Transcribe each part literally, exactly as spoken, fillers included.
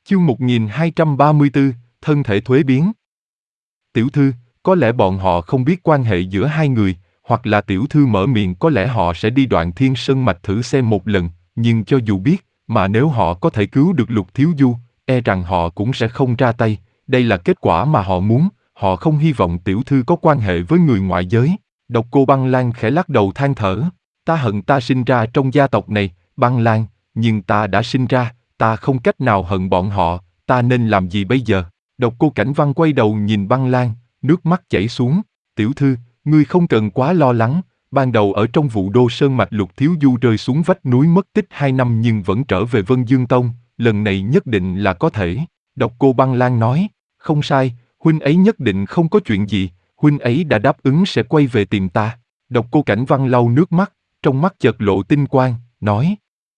Chương một nghìn hai trăm ba mươi tư, thân thể thuế biến. Tiểu thư, có lẽ bọn họ không biết quan hệ giữa hai người, hoặc là tiểu thư mở miệng có lẽ họ sẽ đi Đoạn Thiên Sơn Mạch thử xem một lần, nhưng cho dù biết, mà nếu họ có thể cứu được Lục Thiếu Du, e rằng họ cũng sẽ không ra tay, đây là kết quả mà họ muốn, họ không hy vọng tiểu thư có quan hệ với người ngoại giới. Độc Cô Băng Lan khẽ lắc đầu than thở, ta hận ta sinh ra trong gia tộc này, Băng Lan, nhưng ta đã sinh ra, ta không cách nào hận bọn họ, ta nên làm gì bây giờ? Độc Cô Cảnh Văn quay đầu nhìn Băng Lan, nước mắt chảy xuống, tiểu thư, ngươi không cần quá lo lắng, ban đầu ở trong vụ Đô Sơn Mạch Lục Thiếu Du rơi xuống vách núi mất tích hai năm nhưng vẫn trở về Vân Dương Tông, lần này nhất định là có thể. Độc Cô Băng Lan nói, không sai, huynh ấy nhất định không có chuyện gì, huynh ấy đã đáp ứng sẽ quay về tìm ta. Độc Cô Cảnh Văn lau nước mắt, trong mắt chợt lộ tinh quang, nói,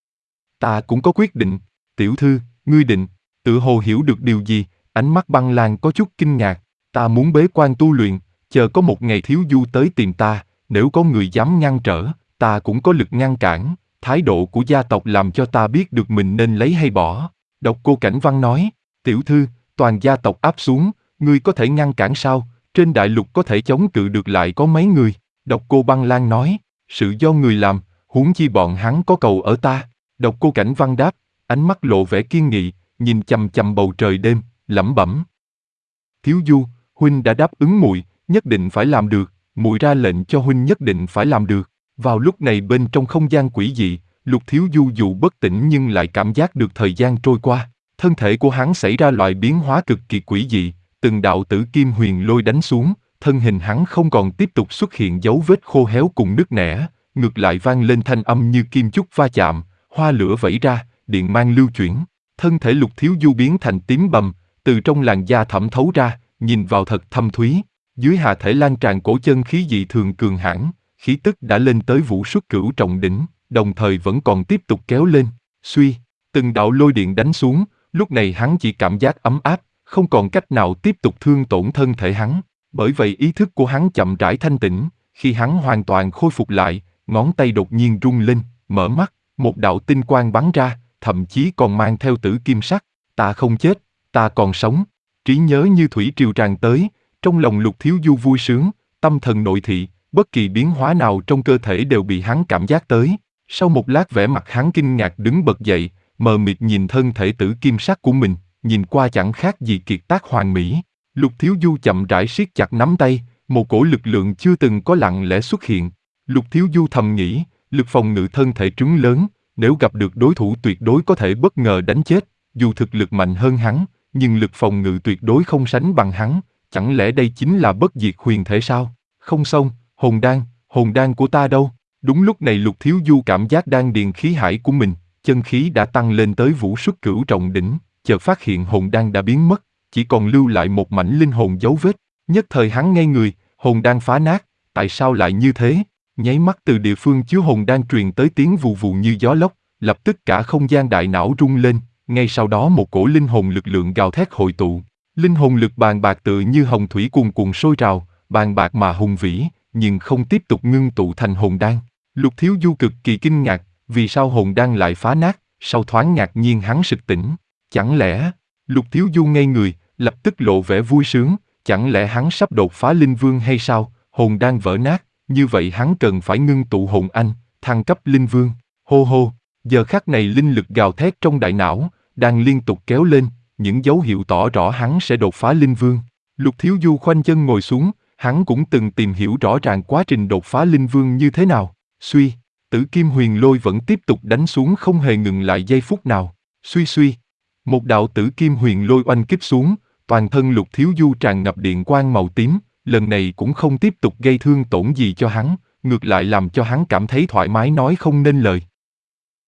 ta cũng có quyết định, tiểu thư, ngươi định, tự hồ hiểu được điều gì, ánh mắt Băng Lan có chút kinh ngạc, ta muốn bế quan tu luyện, chờ có một ngày Thiếu Du tới tìm ta, nếu có người dám ngăn trở, ta cũng có lực ngăn cản, thái độ của gia tộc làm cho ta biết được mình nên lấy hay bỏ. Độc Cô Cảnh Văn nói, tiểu thư, toàn gia tộc áp xuống, ngươi có thể ngăn cản sao, trên đại lục có thể chống cự được lại có mấy người. Độc Cô Băng Lan nói, sự do người làm, huống chi bọn hắn có cầu ở ta. Độc Cô Cảnh Văn đáp, ánh mắt lộ vẻ kiên nghị, nhìn chằm chằm bầu trời đêm, lẩm bẩm. Thiếu Du, huynh đã đáp ứng muội, nhất định phải làm được, muội ra lệnh cho huynh nhất định phải làm được. Vào lúc này bên trong không gian quỷ dị, Lục Thiếu Du dù bất tỉnh nhưng lại cảm giác được thời gian trôi qua, thân thể của hắn xảy ra loại biến hóa cực kỳ quỷ dị, từng đạo tử kim huyền lôi đánh xuống, thân hình hắn không còn tiếp tục xuất hiện dấu vết khô héo cùng nứt nẻ, ngược lại vang lên thanh âm như kim chúc va chạm, hoa lửa vẩy ra, điện mang lưu chuyển, thân thể Lục Thiếu Du biến thành tím bầm, từ trong làn da thẩm thấu ra, nhìn vào thật thâm thúy, dưới hạ thể lan tràn cổ chân khí dị thường cường hãn, khí tức đã lên tới vũ xuất cửu trọng đỉnh, đồng thời vẫn còn tiếp tục kéo lên, suy, từng đạo lôi điện đánh xuống, lúc này hắn chỉ cảm giác ấm áp, không còn cách nào tiếp tục thương tổn thân thể hắn, bởi vậy ý thức của hắn chậm rãi thanh tĩnh, khi hắn hoàn toàn khôi phục lại, ngón tay đột nhiên rung lên, mở mắt, một đạo tinh quang bắn ra, thậm chí còn mang theo tử kim sắc, ta không chết, ta còn sống, trí nhớ như thủy triều tràn tới, trong lòng Lục Thiếu Du vui sướng, tâm thần nội thị, bất kỳ biến hóa nào trong cơ thể đều bị hắn cảm giác tới. Sau một lát vẻ mặt hắn kinh ngạc đứng bật dậy, mờ mịt nhìn thân thể tử kim sắc của mình, nhìn qua chẳng khác gì kiệt tác hoàn mỹ. Lục Thiếu Du chậm rãi siết chặt nắm tay, một cổ lực lượng chưa từng có lặng lẽ xuất hiện. Lục Thiếu Du thầm nghĩ, lực phòng ngự thân thể trứng lớn, nếu gặp được đối thủ tuyệt đối có thể bất ngờ đánh chết, dù thực lực mạnh hơn hắn, nhưng lực phòng ngự tuyệt đối không sánh bằng hắn, chẳng lẽ đây chính là bất diệt huyền thể sao? Không xong, hồn đan, hồn đan của ta đâu? Đúng lúc này Lục Thiếu Du cảm giác đan điền khí hải của mình, chân khí đã tăng lên tới vũ xuất cửu trọng đỉnh, chợt phát hiện hồn đan đã biến mất, chỉ còn lưu lại một mảnh linh hồn dấu vết. Nhất thời hắn ngây người, hồn đan phá nát, tại sao lại như thế? Nháy mắt từ địa phương chứa hồn đan truyền tới tiếng vù vù như gió lốc, lập tức cả không gian đại não rung lên, ngay sau đó một cổ linh hồn lực lượng gào thét hội tụ. Linh hồn lực bàn bạc tựa như hồng thủy cuồn cuộn sôi trào, bàn bạc mà hùng vĩ, nhưng không tiếp tục ngưng tụ thành hồn đan. Lục Thiếu Du cực kỳ kinh ngạc, vì sao hồn đan lại phá nát, sau thoáng ngạc nhiên hắn sực tỉnh. Chẳng lẽ, Lục Thiếu Du ngây người, lập tức lộ vẻ vui sướng, chẳng lẽ hắn sắp đột phá linh vương hay sao, hồn đan vỡ nát, như vậy hắn cần phải ngưng tụ hồn anh, thăng cấp linh vương. Hô hô, giờ khắc này linh lực gào thét trong đại não, đang liên tục kéo lên, những dấu hiệu tỏ rõ hắn sẽ đột phá linh vương. Lục Thiếu Du khoanh chân ngồi xuống, hắn cũng từng tìm hiểu rõ ràng quá trình đột phá linh vương như thế nào. Suy, tử kim huyền lôi vẫn tiếp tục đánh xuống không hề ngừng lại giây phút nào. Suy suy, một đạo tử kim huyền lôi oanh kích xuống, toàn thân Lục Thiếu Du tràn ngập điện quang màu tím, lần này cũng không tiếp tục gây thương tổn gì cho hắn, ngược lại làm cho hắn cảm thấy thoải mái nói không nên lời.